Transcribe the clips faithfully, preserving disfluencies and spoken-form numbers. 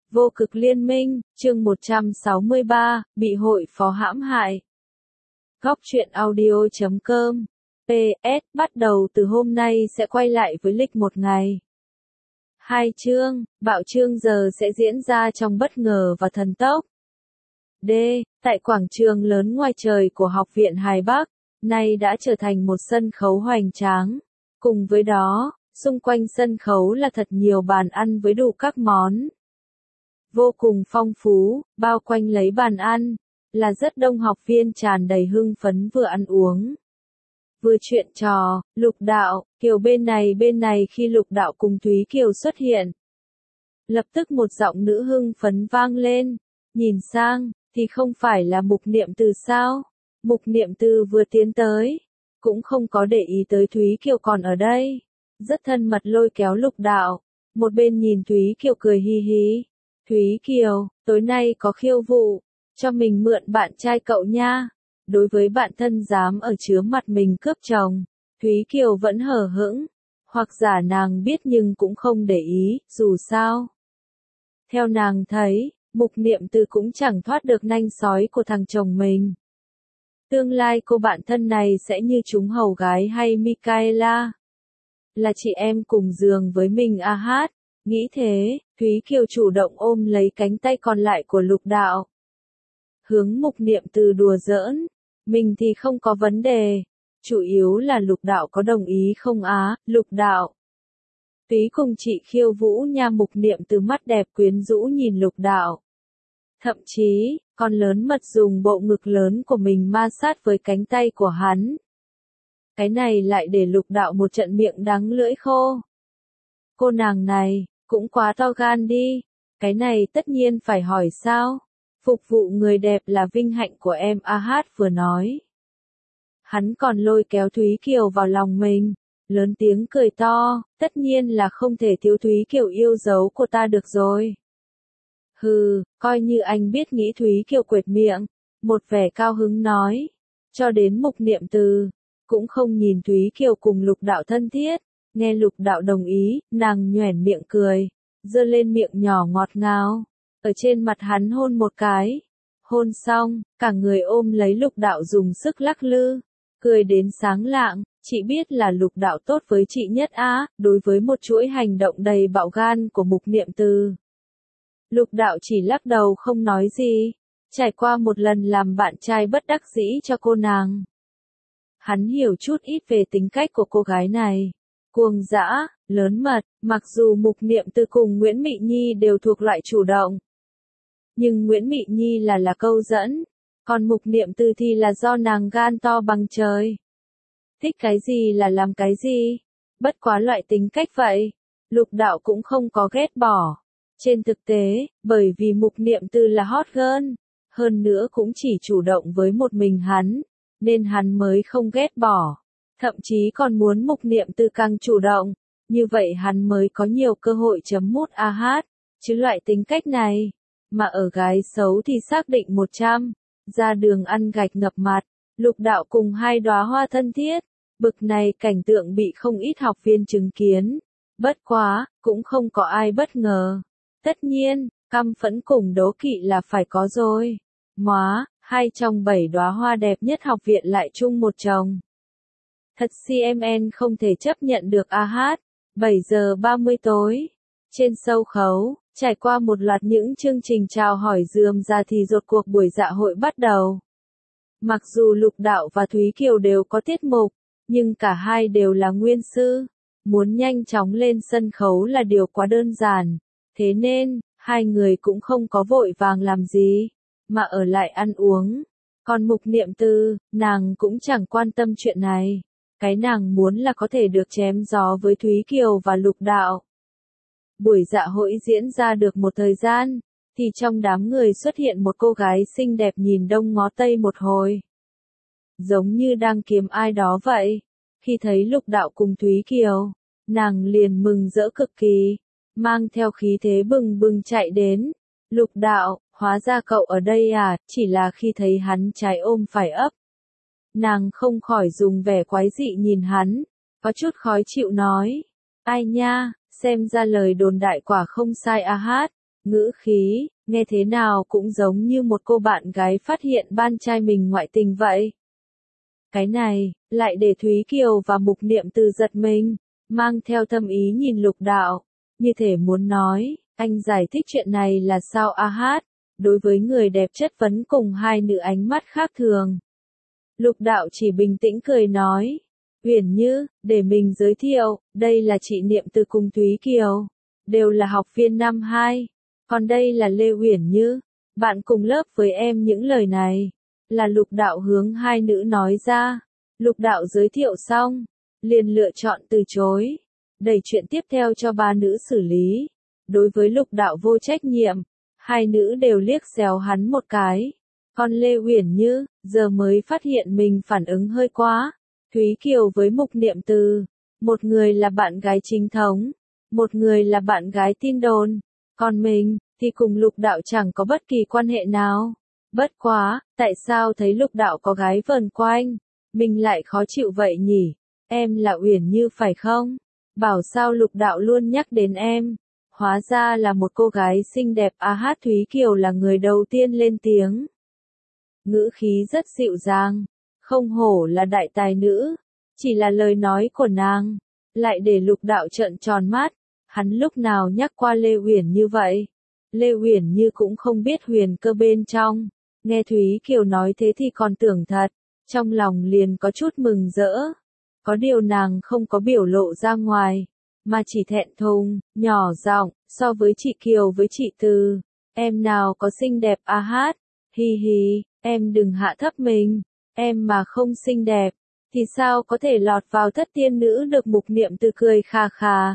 Vô cực liên minh, chương một trăm sáu mươi ba, bị hội phó hãm hại. Góc truyện audio chấm com. pê ét, bắt đầu từ hôm nay sẽ quay lại với lịch một ngày. Hai chương, bạo chương giờ sẽ diễn ra trong bất ngờ và thần tốc. D. Tại quảng trường lớn ngoài trời của Học viện Hải Bắc, nay đã trở thành một sân khấu hoành tráng. Cùng với đó, xung quanh sân khấu là thật nhiều bàn ăn với đủ các món. Vô cùng phong phú, bao quanh lấy bàn ăn, là rất đông học viên tràn đầy hưng phấn vừa ăn uống. Vừa chuyện trò, Lục Đạo, Kiều bên này bên này khi Lục Đạo cùng Thúy Kiều xuất hiện. Lập tức một giọng nữ hưng phấn vang lên, nhìn sang, thì không phải là Mục Niệm Từ sao? Mục Niệm Từ vừa tiến tới, cũng không có để ý tới Thúy Kiều còn ở đây. Rất thân mật lôi kéo Lục Đạo, một bên nhìn Thúy Kiều cười hi hi. Thúy Kiều, tối nay có khiêu vũ, cho mình mượn bạn trai cậu nha. Đối với bạn thân dám ở chứa mặt mình cướp chồng, Thúy Kiều vẫn hờ hững, hoặc giả nàng biết nhưng cũng không để ý, dù sao. Theo nàng thấy, Mục Niệm Từ cũng chẳng thoát được nanh sói của thằng chồng mình. Tương lai cô bạn thân này sẽ như chúng hầu gái hay Michaela. Là chị em cùng giường với mình a hát. Nghĩ thế, Thúy Kiều chủ động ôm lấy cánh tay còn lại của Lục Đạo. Hướng Mục Niệm Từ đùa giỡn, mình thì không có vấn đề, chủ yếu là Lục Đạo có đồng ý không á, Lục Đạo. Túy cùng chị khiêu vũ nha. Mục Niệm Từ mắt đẹp quyến rũ nhìn Lục Đạo. Thậm chí, còn lớn mật dùng bộ ngực lớn của mình ma sát với cánh tay của hắn. Cái này lại để Lục Đạo một trận miệng đắng lưỡi khô. Cô nàng này, cũng quá to gan đi, cái này tất nhiên phải hỏi sao? Phục vụ người đẹp là vinh hạnh của em a hát vừa nói. Hắn còn lôi kéo Thúy Kiều vào lòng mình, lớn tiếng cười to, tất nhiên là không thể thiếu Thúy Kiều yêu dấu của ta được rồi. Hừ, coi như anh biết nghĩ. Thúy Kiều quệt miệng, một vẻ cao hứng nói, cho đến Mục Niệm Từ, cũng không nhìn Thúy Kiều cùng Lục Đạo thân thiết. Nghe Lục Đạo đồng ý, nàng nhoẻn miệng cười, giơ lên miệng nhỏ ngọt ngào, ở trên mặt hắn hôn một cái. Hôn xong, cả người ôm lấy Lục Đạo dùng sức lắc lư, cười đến sáng lạng, chị biết là Lục Đạo tốt với chị nhất á. Đối với một chuỗi hành động đầy bạo gan của Mục Niệm Từ, Lục Đạo chỉ lắc đầu không nói gì, trải qua một lần làm bạn trai bất đắc dĩ cho cô nàng. Hắn hiểu chút ít về tính cách của cô gái này. Cuồng dã, lớn mật, mặc dù Mục Niệm Từ cùng Nguyễn Mị Nhi đều thuộc loại chủ động. Nhưng Nguyễn Mị Nhi là là câu dẫn, còn Mục Niệm Từ thì là do nàng gan to bằng trời. Thích cái gì là làm cái gì, bất quá loại tính cách vậy, Lục Đạo cũng không có ghét bỏ. Trên thực tế, bởi vì Mục Niệm Từ là hot girl, hơn nữa cũng chỉ chủ động với một mình hắn, nên hắn mới không ghét bỏ. Thậm chí còn muốn Mục Niệm Từ càng chủ động, như vậy hắn mới có nhiều cơ hội chấm mút a hát, chứ loại tính cách này, mà ở gái xấu thì xác định một trăm, ra đường ăn gạch ngập mặt. Lục Đạo cùng hai đóa hoa thân thiết, bực này cảnh tượng bị không ít học viên chứng kiến, bất quá, cũng không có ai bất ngờ. Tất nhiên, căm phẫn cùng đố kỵ là phải có rồi. Móa, hai trong bảy đóa hoa đẹp nhất học viện lại chung một chồng. Thật xê em en không thể chấp nhận được a hát. bảy giờ ba mươi tối. Trên sâu khấu, trải qua một loạt những chương trình chào hỏi rườm rà thì rốt cuộc buổi dạ hội bắt đầu. Mặc dù Lục Đạo và Thúy Kiều đều có tiết mục, nhưng cả hai đều là nguyên sư. Muốn nhanh chóng lên sân khấu là điều quá đơn giản. Thế nên, hai người cũng không có vội vàng làm gì, mà ở lại ăn uống. Còn Mục Niệm Từ, nàng cũng chẳng quan tâm chuyện này. Cái nàng muốn là có thể được chém gió với Thúy Kiều và Lục Đạo. Buổi dạ hội diễn ra được một thời gian, thì trong đám người xuất hiện một cô gái xinh đẹp nhìn đông ngó tây một hồi. Giống như đang kiếm ai đó vậy. Khi thấy Lục Đạo cùng Thúy Kiều, nàng liền mừng rỡ cực kỳ, mang theo khí thế bừng bừng chạy đến. Lục Đạo, hóa ra cậu ở đây à, chỉ là khi thấy hắn trái ôm phải ấp. Nàng không khỏi dùng vẻ quái dị nhìn hắn, có chút khó chịu nói. Ai nha, xem ra lời đồn đại quả không sai a hát, ngữ khí, nghe thế nào cũng giống như một cô bạn gái phát hiện ban trai mình ngoại tình vậy. Cái này, lại để Thúy Kiều và Mục Niệm Từ giật mình, mang theo thâm ý nhìn Lục Đạo, như thể muốn nói, anh giải thích chuyện này là sao a hát, đối với người đẹp chất vấn cùng hai nữ ánh mắt khác thường. Lục Đạo chỉ bình tĩnh cười nói, Uyển Như, để mình giới thiệu, đây là chị Niệm Từ cùng Thúy Kiều, đều là học viên năm hai, còn đây là Lê Uyển Như, bạn cùng lớp với em. Những lời này, là Lục Đạo hướng hai nữ nói ra. Lục Đạo giới thiệu xong, liền lựa chọn từ chối, đẩy chuyện tiếp theo cho ba nữ xử lý. Đối với Lục Đạo vô trách nhiệm, hai nữ đều liếc xéo hắn một cái. Còn Lê Uyển Như, giờ mới phát hiện mình phản ứng hơi quá. Thúy Kiều với Mục Niệm Từ, một người là bạn gái chính thống, một người là bạn gái tin đồn, còn mình, thì cùng Lục Đạo chẳng có bất kỳ quan hệ nào. Bất quá, tại sao thấy Lục Đạo có gái vờn quanh, mình lại khó chịu vậy nhỉ? Em là Uyển Như phải không? Bảo sao Lục Đạo luôn nhắc đến em? Hóa ra là một cô gái xinh đẹp. A hát Thúy Kiều là người đầu tiên lên tiếng. Ngữ khí rất dịu dàng, không hổ là đại tài nữ, chỉ là lời nói của nàng, lại để Lục Đạo trợn tròn mắt, hắn lúc nào nhắc qua Lê Uyển Như vậy? Lê Uyển Như cũng không biết huyền cơ bên trong, nghe Thúy Kiều nói thế thì còn tưởng thật, trong lòng liền có chút mừng rỡ. Có điều nàng không có biểu lộ ra ngoài, mà chỉ thẹn thùng, nhỏ giọng, so với chị Kiều với chị Từ, em nào có xinh đẹp a hát, hi hi, em đừng hạ thấp mình, em mà không xinh đẹp, thì sao có thể lọt vào thất tiên nữ được. Mục Niệm Từ cười khà khà.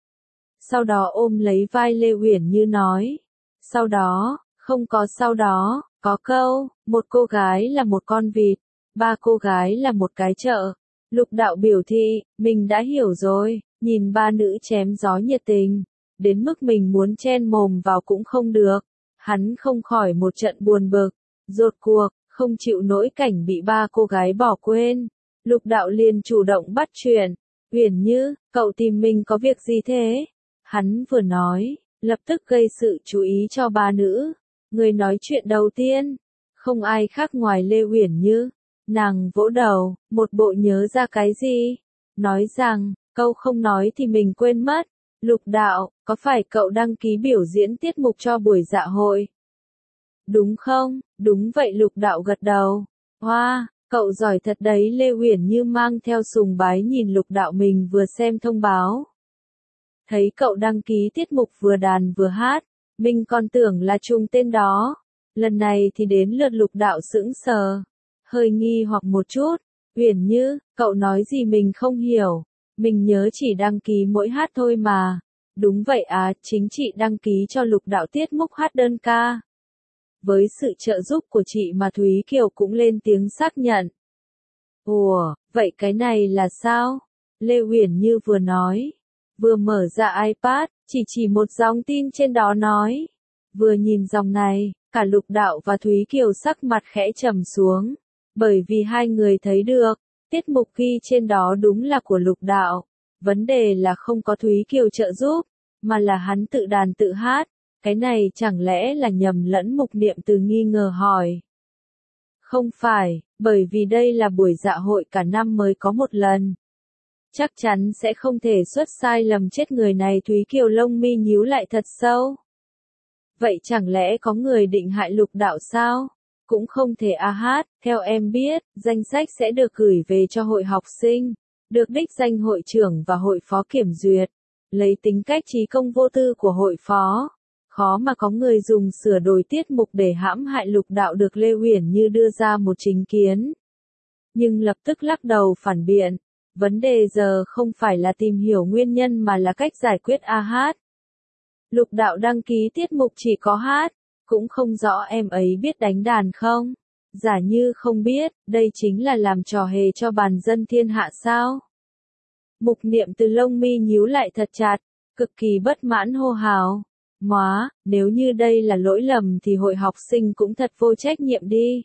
Sau đó ôm lấy vai Lê Uyển Như nói, sau đó, không có sau đó, có câu, một cô gái là một con vịt, ba cô gái là một cái chợ. Lục Đạo biểu thị, mình đã hiểu rồi, nhìn ba nữ chém gió nhiệt tình, đến mức mình muốn chen mồm vào cũng không được. Hắn không khỏi một trận buồn bực, rốt cuộc, không chịu nổi cảnh bị ba cô gái bỏ quên. Lục Đạo liền chủ động bắt chuyện, Uyển Như, cậu tìm mình có việc gì thế? Hắn vừa nói, lập tức gây sự chú ý cho ba nữ. Người nói chuyện đầu tiên, không ai khác ngoài Lê Uyển Như. Nàng vỗ đầu, một bộ nhớ ra cái gì, nói rằng, câu không nói thì mình quên mất. Lục Đạo, có phải cậu đăng ký biểu diễn tiết mục cho buổi dạ hội? Đúng không? Đúng vậy. Lục Đạo gật đầu. Hoa, wow, cậu giỏi thật đấy. Lê Uyển Như mang theo sùng bái nhìn Lục Đạo mình vừa xem thông báo. Thấy cậu đăng ký tiết mục vừa đàn vừa hát, mình còn tưởng là trùng tên đó. Lần này thì đến lượt Lục Đạo sững sờ, hơi nghi hoặc một chút. Uyển Như, cậu nói gì mình không hiểu, mình nhớ chỉ đăng ký mỗi hát thôi mà. Đúng vậy à, chính chị đăng ký cho Lục Đạo tiết mục hát đơn ca. Với sự trợ giúp của chị mà Thúy Kiều cũng lên tiếng xác nhận. Ủa, vậy cái này là sao? Lê Uyển Như vừa nói, vừa mở ra iPad, chỉ chỉ một dòng tin trên đó nói. Vừa nhìn dòng này, cả Lục Đạo và Thúy Kiều sắc mặt khẽ trầm xuống, bởi vì hai người thấy được, tiết mục ghi trên đó đúng là của Lục Đạo. Vấn đề là không có Thúy Kiều trợ giúp, mà là hắn tự đàn tự hát. Cái này chẳng lẽ là nhầm lẫn? Mục Niệm Từ nghi ngờ hỏi. Không phải, bởi vì đây là buổi dạ hội cả năm mới có một lần. Chắc chắn sẽ không thể xuất sai lầm. Chết người này. Thúy Kiều lông mi nhíu lại thật sâu. Vậy chẳng lẽ có người định hại Lục Đạo sao? Cũng không thể a hát, theo em biết, danh sách sẽ được gửi về cho hội học sinh, được đích danh hội trưởng và hội phó kiểm duyệt. Lấy tính cách trí công vô tư của hội phó, khó mà có người dùng sửa đổi tiết mục để hãm hại Lục Đạo được. Lê Uyển Như đưa ra một chính kiến, nhưng lập tức lắc đầu phản biện. Vấn đề giờ không phải là tìm hiểu nguyên nhân mà là cách giải quyết a hát. Lục Đạo đăng ký tiết mục chỉ có hát, cũng không rõ em ấy biết đánh đàn không? Giả như không biết, đây chính là làm trò hề cho bàn dân thiên hạ sao? Mục Niệm Từ lông mi nhíu lại thật chặt, cực kỳ bất mãn hô hào. Móa, nếu như đây là lỗi lầm thì hội học sinh cũng thật vô trách nhiệm đi.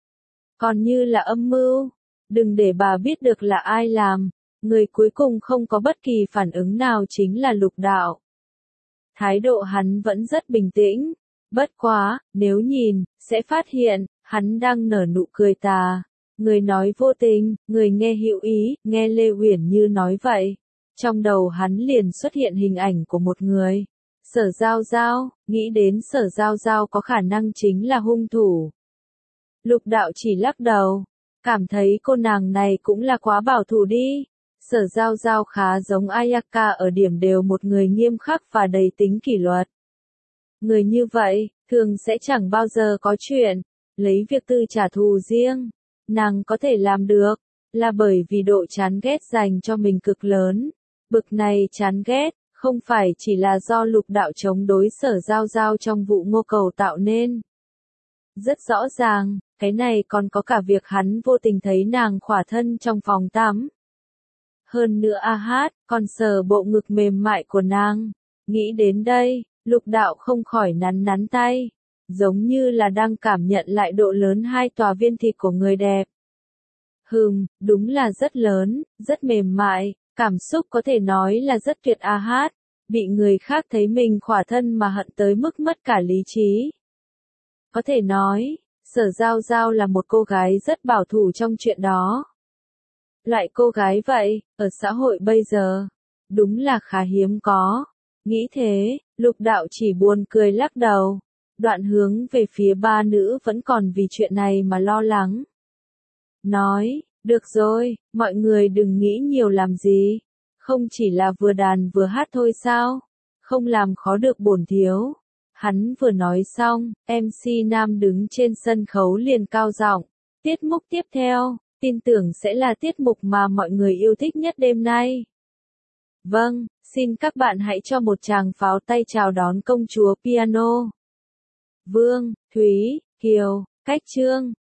Còn như là âm mưu, đừng để bà biết được là ai làm. Người cuối cùng không có bất kỳ phản ứng nào chính là Lục Đạo. Thái độ hắn vẫn rất bình tĩnh. Bất quá, nếu nhìn, sẽ phát hiện, hắn đang nở nụ cười tà. Người nói vô tình, người nghe hữu ý, nghe Lê Uyển Như nói vậy. Trong đầu hắn liền xuất hiện hình ảnh của một người. Sở Giao Giao, nghĩ đến Sở Giao Giao có khả năng chính là hung thủ. Lục đạo chỉ lắc đầu, cảm thấy cô nàng này cũng là quá bảo thủ đi. Sở Giao Giao khá giống Ayaka ở điểm đều một người nghiêm khắc và đầy tính kỷ luật. Người như vậy, thường sẽ chẳng bao giờ có chuyện, lấy việc tư trả thù riêng. Nàng có thể làm được, là bởi vì độ chán ghét dành cho mình cực lớn. Bực này chán ghét, không phải chỉ là do lục đạo chống đối Sở Giao Giao trong vụ Ngô Cầu tạo nên. Rất rõ ràng, cái này còn có cả việc hắn vô tình thấy nàng khỏa thân trong phòng tắm. Hơn nữa a hát, còn sờ bộ ngực mềm mại của nàng. Nghĩ đến đây, lục đạo không khỏi nắn nắn tay. Giống như là đang cảm nhận lại độ lớn hai tòa viên thịt của người đẹp. Hừm, đúng là rất lớn, rất mềm mại, cảm xúc có thể nói là rất tuyệt a hát. Bị người khác thấy mình khỏa thân mà hận tới mức mất cả lý trí. Có thể nói, Sở Giao Giao là một cô gái rất bảo thủ trong chuyện đó. Loại cô gái vậy, ở xã hội bây giờ, đúng là khá hiếm có. Nghĩ thế, lục đạo chỉ buồn cười lắc đầu. Đoạn hướng về phía ba nữ vẫn còn vì chuyện này mà lo lắng. Nói, được rồi, mọi người đừng nghĩ nhiều làm gì. Không chỉ là vừa đàn vừa hát thôi sao? Không làm khó được bổn thiếu. Hắn vừa nói xong, em xê nam đứng trên sân khấu liền cao giọng. Tiết mục tiếp theo, tin tưởng sẽ là tiết mục mà mọi người yêu thích nhất đêm nay. Vâng, xin các bạn hãy cho một tràng pháo tay chào đón công chúa piano. Vương, Thúy, Kiều, Cách Trương.